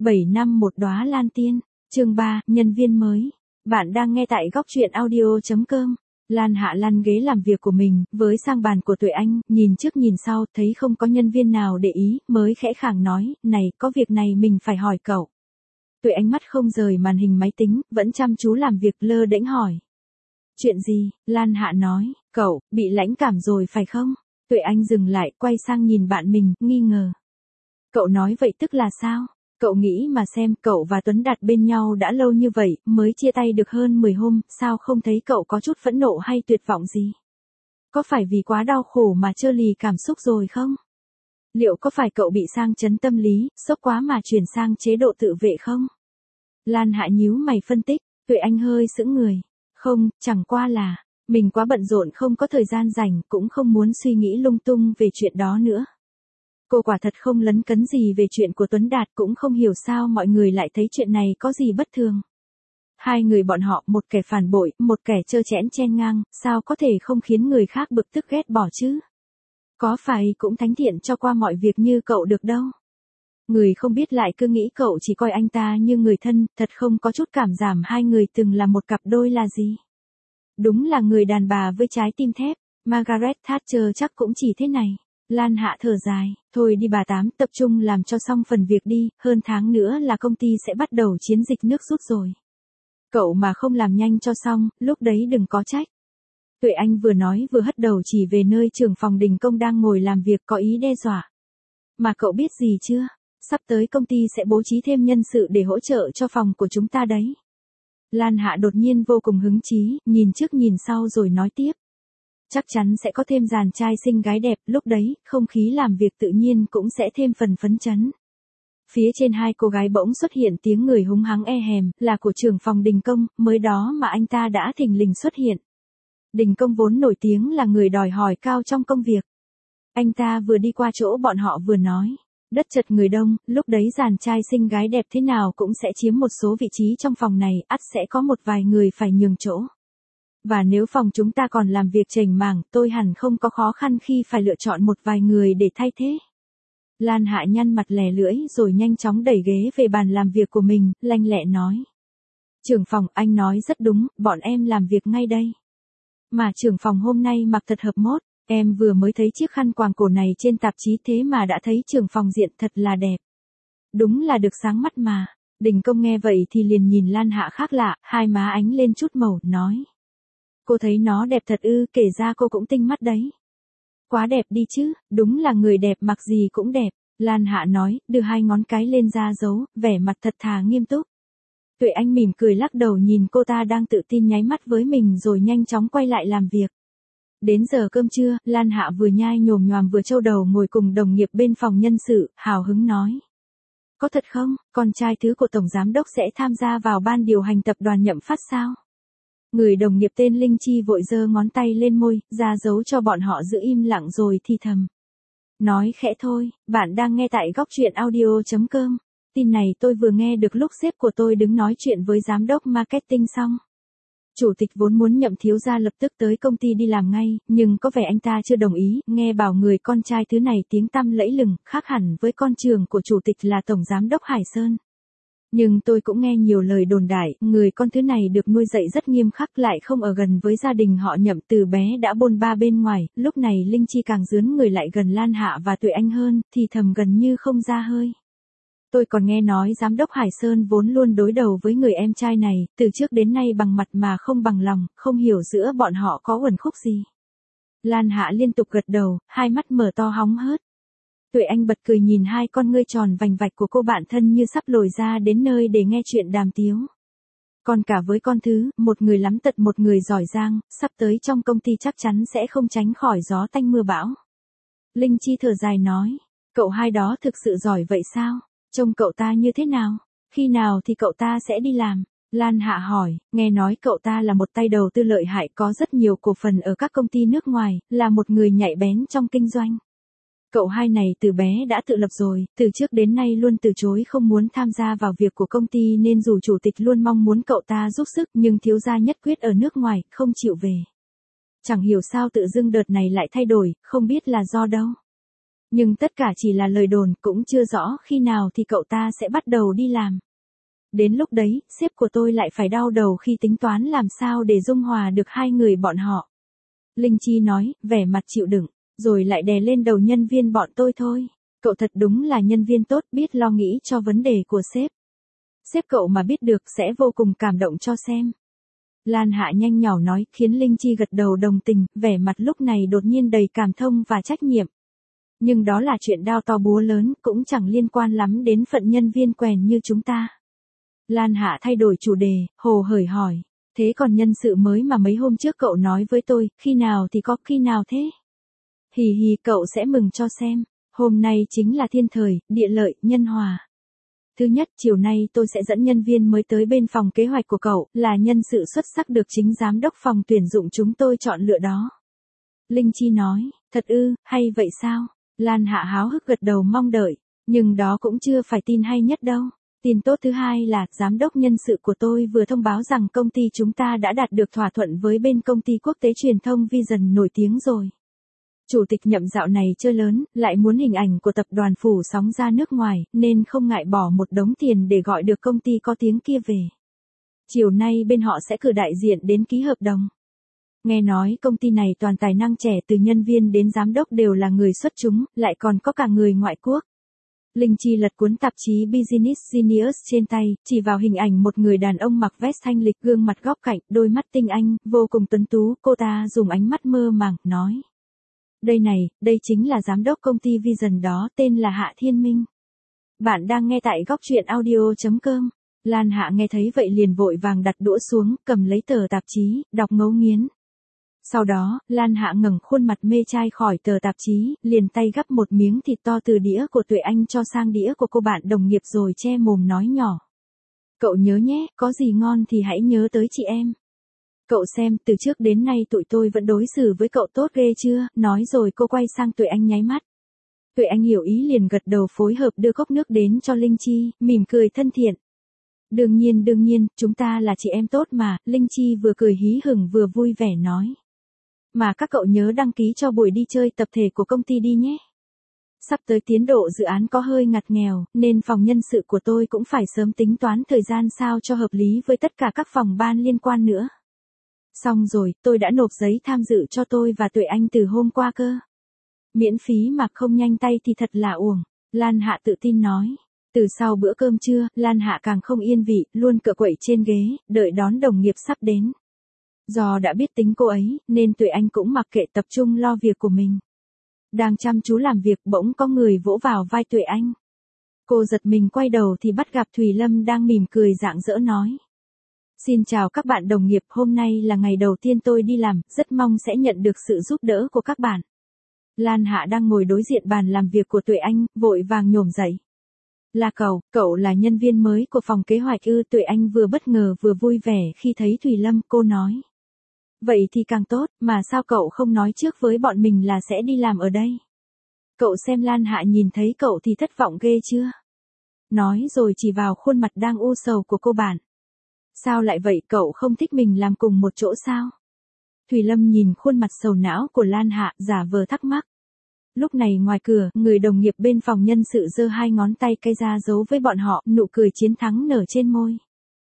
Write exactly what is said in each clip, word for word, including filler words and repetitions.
bảy năm một đóa lan tiên, chương ba, nhân viên mới. Bạn đang nghe tại góc truyện audio chấm com. Lan Hạ lăn ghế làm việc của mình, với sang bàn của Tuệ Anh, nhìn trước nhìn sau, thấy không có nhân viên nào để ý, mới khẽ khàng nói, này, có việc này mình phải hỏi cậu. Tuệ Anh mắt không rời màn hình máy tính, vẫn chăm chú làm việc, lơ đễnh hỏi. Chuyện gì? Lan Hạ nói, cậu, bị lãnh cảm rồi phải không? Tuệ Anh dừng lại, quay sang nhìn bạn mình, nghi ngờ. Cậu nói vậy tức là sao? Cậu nghĩ mà xem, cậu và Tuấn Đạt bên nhau đã lâu như vậy, mới chia tay được hơn mười hôm, sao không thấy cậu có chút phẫn nộ hay tuyệt vọng gì? Có phải vì quá đau khổ mà trơ lì cảm xúc rồi không? Liệu có phải cậu bị sang chấn tâm lý, sốc quá mà chuyển sang chế độ tự vệ không? Lan Hạ nhíu mày phân tích, Tuệ Anh hơi sững người. Không, chẳng qua là, mình quá bận rộn không có thời gian rảnh, cũng không muốn suy nghĩ lung tung về chuyện đó nữa. Cô quả thật không lấn cấn gì về chuyện của Tuấn Đạt, cũng không hiểu sao mọi người lại thấy chuyện này có gì bất thường. Hai người bọn họ, một kẻ phản bội, một kẻ trơ trẽn chen ngang, sao có thể không khiến người khác bực tức ghét bỏ chứ? Có phải cũng thánh thiện cho qua mọi việc như cậu được đâu. Người không biết lại cứ nghĩ cậu chỉ coi anh ta như người thân, thật không có chút cảm giảm hai người từng là một cặp đôi là gì. Đúng là người đàn bà với trái tim thép, Margaret Thatcher chắc cũng chỉ thế này. Lan Hạ thở dài, thôi đi bà Tám, tập trung làm cho xong phần việc đi, hơn tháng nữa là công ty sẽ bắt đầu chiến dịch nước rút rồi. Cậu mà không làm nhanh cho xong, lúc đấy đừng có trách. Tuệ Anh vừa nói vừa hất đầu chỉ về nơi trưởng phòng Đình Công đang ngồi làm việc, có ý đe dọa. Mà cậu biết gì chưa? Sắp tới công ty sẽ bố trí thêm nhân sự để hỗ trợ cho phòng của chúng ta đấy. Lan Hạ đột nhiên vô cùng hứng chí, nhìn trước nhìn sau rồi nói tiếp. Chắc chắn sẽ có thêm dàn trai xinh gái đẹp, lúc đấy, không khí làm việc tự nhiên cũng sẽ thêm phần phấn chấn. Phía trên hai cô gái bỗng xuất hiện tiếng người húng hắng e hèm, là của trưởng phòng Đình Công, mới đó mà anh ta đã thình lình xuất hiện. Đình Công vốn nổi tiếng là người đòi hỏi cao trong công việc. Anh ta vừa đi qua chỗ bọn họ vừa nói. Đất chật người đông, lúc đấy dàn trai xinh gái đẹp thế nào cũng sẽ chiếm một số vị trí trong phòng này, ắt sẽ có một vài người phải nhường chỗ. Và nếu phòng chúng ta còn làm việc chểnh mảng, tôi hẳn không có khó khăn khi phải lựa chọn một vài người để thay thế. Lan Hạ nhăn mặt lè lưỡi rồi nhanh chóng đẩy ghế về bàn làm việc của mình, lanh lẹ nói. Trưởng phòng, anh nói rất đúng, bọn em làm việc ngay đây. Mà trưởng phòng hôm nay mặc thật hợp mốt, em vừa mới thấy chiếc khăn quàng cổ này trên tạp chí thế mà đã thấy trưởng phòng diện thật là đẹp. Đúng là được sáng mắt mà. Đình Công nghe vậy thì liền nhìn Lan Hạ khác lạ, hai má ánh lên chút màu, nói. Cô thấy nó đẹp thật ư, kể ra cô cũng tinh mắt đấy. Quá đẹp đi chứ, đúng là người đẹp mặc gì cũng đẹp. Lan Hạ nói, đưa hai ngón cái lên ra dấu, vẻ mặt thật thà nghiêm túc. Tuệ Anh mỉm cười lắc đầu nhìn cô ta đang tự tin nháy mắt với mình rồi nhanh chóng quay lại làm việc. Đến giờ cơm trưa, Lan Hạ vừa nhai nhồm nhoàm vừa trâu đầu ngồi cùng đồng nghiệp bên phòng nhân sự, hào hứng nói. Có thật không, con trai thứ của Tổng Giám Đốc sẽ tham gia vào ban điều hành tập đoàn Nhậm Phát sao? Người đồng nghiệp tên Linh Chi vội giơ ngón tay lên môi, ra dấu cho bọn họ giữ im lặng rồi thì thầm. Nói khẽ thôi, bạn đang nghe tại góc truyện audio chấm com. Tin này tôi vừa nghe được lúc sếp của tôi đứng nói chuyện với giám đốc marketing xong. Chủ tịch vốn muốn Nhậm thiếu gia lập tức tới công ty đi làm ngay, nhưng có vẻ anh ta chưa đồng ý, nghe bảo người con trai thứ này tiếng tăm lẫy lừng, khác hẳn với con trường của chủ tịch là Tổng Giám Đốc Hải Sơn. Nhưng tôi cũng nghe nhiều lời đồn đại, người con thứ này được nuôi dạy rất nghiêm khắc lại không ở gần với gia đình họ Nhậm từ bé đã bôn ba bên ngoài, lúc này Linh Chi càng dướn người lại gần Lan Hạ và Tuệ Anh hơn, thì thầm gần như không ra hơi. Tôi còn nghe nói Giám đốc Hải Sơn vốn luôn đối đầu với người em trai này, từ trước đến nay bằng mặt mà không bằng lòng, không hiểu giữa bọn họ có uẩn khúc gì. Lan Hạ liên tục gật đầu, hai mắt mở to hóng hớt. Tuệ Anh bật cười nhìn hai con ngươi tròn vành vạch của cô bạn thân như sắp lồi ra đến nơi để nghe chuyện đàm tiếu. Còn cả với con thứ, một người lắm tật một người giỏi giang, sắp tới trong công ty chắc chắn sẽ không tránh khỏi gió tanh mưa bão. Linh Chi thở dài nói, cậu hai đó thực sự giỏi vậy sao? Trông cậu ta như thế nào? Khi nào thì cậu ta sẽ đi làm? Lan Hạ hỏi, nghe nói cậu ta là một tay đầu tư lợi hại có rất nhiều cổ phần ở các công ty nước ngoài, là một người nhạy bén trong kinh doanh. Cậu hai này từ bé đã tự lập rồi, từ trước đến nay luôn từ chối không muốn tham gia vào việc của công ty nên dù chủ tịch luôn mong muốn cậu ta giúp sức nhưng thiếu gia nhất quyết ở nước ngoài, không chịu về. Chẳng hiểu sao tự dưng đợt này lại thay đổi, không biết là do đâu. Nhưng tất cả chỉ là lời đồn, cũng chưa rõ khi nào thì cậu ta sẽ bắt đầu đi làm. Đến lúc đấy, sếp của tôi lại phải đau đầu khi tính toán làm sao để dung hòa được hai người bọn họ. Linh Chi nói, vẻ mặt chịu đựng, rồi lại đè lên đầu nhân viên bọn tôi thôi. Cậu thật đúng là nhân viên tốt, biết lo nghĩ cho vấn đề của sếp. Sếp cậu mà biết được sẽ vô cùng cảm động cho xem. Lan Hạ nhanh nhỏ nói, khiến Linh Chi gật đầu đồng tình, vẻ mặt lúc này đột nhiên đầy cảm thông và trách nhiệm. Nhưng đó là chuyện đao to búa lớn, cũng chẳng liên quan lắm đến phận nhân viên quèn như chúng ta. Lan Hạ thay đổi chủ đề, hồ hởi hỏi. Thế còn nhân sự mới mà mấy hôm trước cậu nói với tôi, khi nào thì có, khi nào thế? Hì hì, cậu sẽ mừng cho xem. Hôm nay chính là thiên thời, địa lợi, nhân hòa. Thứ nhất, chiều nay tôi sẽ dẫn nhân viên mới tới bên phòng kế hoạch của cậu, là nhân sự xuất sắc được chính giám đốc phòng tuyển dụng chúng tôi chọn lựa đó. Linh Chi nói, thật ư, hay vậy sao? Lan Hạ háo hức gật đầu mong đợi, nhưng đó cũng chưa phải tin hay nhất đâu. Tin tốt thứ hai là, giám đốc nhân sự của tôi vừa thông báo rằng công ty chúng ta đã đạt được thỏa thuận với bên công ty quốc tế truyền thông Vision nổi tiếng rồi. Chủ tịch Nhậm dạo này chơi lớn, lại muốn hình ảnh của tập đoàn phủ sóng ra nước ngoài, nên không ngại bỏ một đống tiền để gọi được công ty có tiếng kia về. Chiều nay bên họ sẽ cử đại diện đến ký hợp đồng. Nghe nói công ty này toàn tài năng trẻ, từ nhân viên đến giám đốc đều là người xuất chúng, lại còn có cả người ngoại quốc. Linh Chi lật cuốn tạp chí Business Genius trên tay, chỉ vào hình ảnh một người đàn ông mặc vest thanh lịch, gương mặt góc cạnh, đôi mắt tinh anh, vô cùng tuấn tú. Cô ta dùng ánh mắt mơ màng, nói. Đây này, đây chính là giám đốc công ty Vision đó, tên là Hạ Thiên Minh. Bạn đang nghe tại góc truyện audio chấm com. Lan Hạ nghe thấy vậy liền vội vàng đặt đũa xuống, cầm lấy tờ tạp chí, đọc ngấu nghiến. Sau đó, Lan Hạ ngẩng khuôn mặt mê trai khỏi tờ tạp chí, liền tay gắp một miếng thịt to từ đĩa của Tuệ Anh cho sang đĩa của cô bạn đồng nghiệp rồi che mồm nói nhỏ. Cậu nhớ nhé, có gì ngon thì hãy nhớ tới chị em. Cậu xem, từ trước đến nay tụi tôi vẫn đối xử với cậu tốt ghê chưa, nói rồi cô quay sang Tuệ Anh nháy mắt. Tuệ Anh hiểu ý liền gật đầu phối hợp đưa cốc nước đến cho Linh Chi, mỉm cười thân thiện. Đương nhiên đương nhiên, chúng ta là chị em tốt mà, Linh Chi vừa cười hí hửng vừa vui vẻ nói. Mà các cậu nhớ đăng ký cho buổi đi chơi tập thể của công ty đi nhé. Sắp tới tiến độ dự án có hơi ngặt nghèo, nên phòng nhân sự của tôi cũng phải sớm tính toán thời gian sao cho hợp lý với tất cả các phòng ban liên quan nữa. Xong rồi, tôi đã nộp giấy tham dự cho tôi và Tuệ Anh từ hôm qua cơ. Miễn phí mà không nhanh tay thì thật là uổng, Lan Hạ tự tin nói. Từ sau bữa cơm trưa, Lan Hạ càng không yên vị, luôn cựa quậy trên ghế, đợi đón đồng nghiệp sắp đến. Do đã biết tính cô ấy, nên Tuệ Anh cũng mặc kệ, tập trung lo việc của mình. Đang chăm chú làm việc, bỗng có người vỗ vào vai Tuệ Anh. Cô giật mình quay đầu thì bắt gặp Thùy Lâm đang mỉm cười rạng rỡ nói. Xin chào các bạn đồng nghiệp, hôm nay là ngày đầu tiên tôi đi làm, rất mong sẽ nhận được sự giúp đỡ của các bạn. Lan Hạ đang ngồi đối diện bàn làm việc của Tuệ Anh, vội vàng nhổm dậy. Là cậu, cậu là nhân viên mới của phòng kế hoạch ư? Tuệ Anh vừa bất ngờ vừa vui vẻ khi thấy Thùy Lâm, cô nói. Vậy thì càng tốt, mà sao cậu không nói trước với bọn mình là sẽ đi làm ở đây? Cậu xem Lan Hạ nhìn thấy cậu thì thất vọng ghê chưa? Nói rồi chỉ vào khuôn mặt đang u sầu của cô bạn. Sao lại vậy, cậu không thích mình làm cùng một chỗ sao? Thùy Lâm nhìn khuôn mặt sầu não của Lan Hạ, giả vờ thắc mắc. Lúc này ngoài cửa, người đồng nghiệp bên phòng nhân sự giơ hai ngón tay cây ra giấu với bọn họ, nụ cười chiến thắng nở trên môi.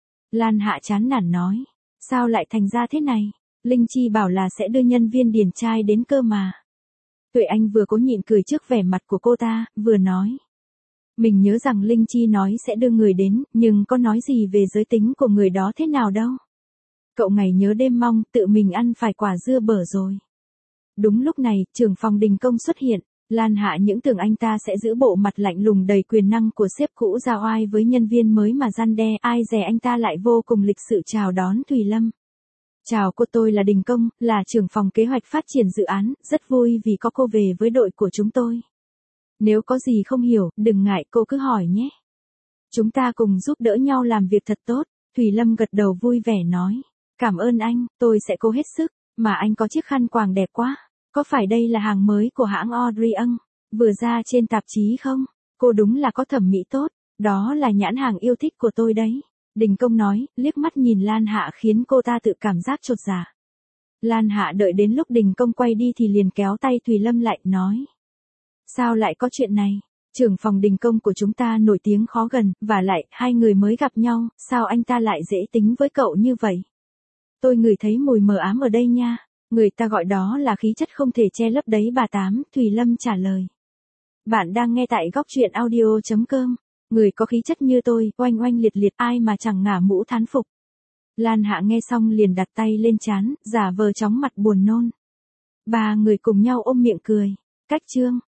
Lan Hạ chán nản nói. Sao lại thành ra thế này? Linh Chi bảo là sẽ đưa nhân viên điển trai đến cơ mà. Tuệ Anh vừa cố nhịn cười trước vẻ mặt của cô ta, vừa nói. Mình nhớ rằng Linh Chi nói sẽ đưa người đến, nhưng có nói gì về giới tính của người đó thế nào đâu. Cậu ngày nhớ đêm mong, tự mình ăn phải quả dưa bở rồi. Đúng lúc này, trưởng phòng Đình Công xuất hiện. Lan Hạ những tưởng anh ta sẽ giữ bộ mặt lạnh lùng đầy quyền năng của sếp cũ ra oai với nhân viên mới mà gian đe, ai dè anh ta lại vô cùng lịch sự chào đón Thùy Lâm. Chào cô, tôi là Đình Công, là trưởng phòng kế hoạch phát triển dự án, rất vui vì có cô về với đội của chúng tôi. Nếu có gì không hiểu, đừng ngại, cô cứ hỏi nhé. Chúng ta cùng giúp đỡ nhau làm việc thật tốt. Thùy Lâm gật đầu vui vẻ nói. Cảm ơn anh, tôi sẽ cố hết sức, mà anh có chiếc khăn quàng đẹp quá. Có phải đây là hàng mới của hãng Audrey Ung, vừa ra trên tạp chí không? Cô đúng là có thẩm mỹ tốt, đó là nhãn hàng yêu thích của tôi đấy. Đình Công nói, liếc mắt nhìn Lan Hạ khiến cô ta tự cảm giác chột dạ. Lan Hạ đợi đến lúc Đình Công quay đi thì liền kéo tay Thùy Lâm lại, nói. Sao lại có chuyện này? Trưởng phòng đình công của chúng ta nổi tiếng khó gần, và lại, hai người mới gặp nhau, sao anh ta lại dễ tính với cậu như vậy? Tôi ngửi thấy mùi mờ ám ở đây nha. Người ta gọi đó là khí chất không thể che lấp đấy bà Tám, Thùy Lâm trả lời. Bạn đang nghe tại góc truyện audio.com. Người có khí chất như tôi, oanh oanh liệt liệt, ai mà chẳng ngả mũ thán phục. Lan Hạ nghe xong liền đặt tay lên trán, giả vờ chóng mặt buồn nôn. Ba người cùng nhau ôm miệng cười. Cách chương.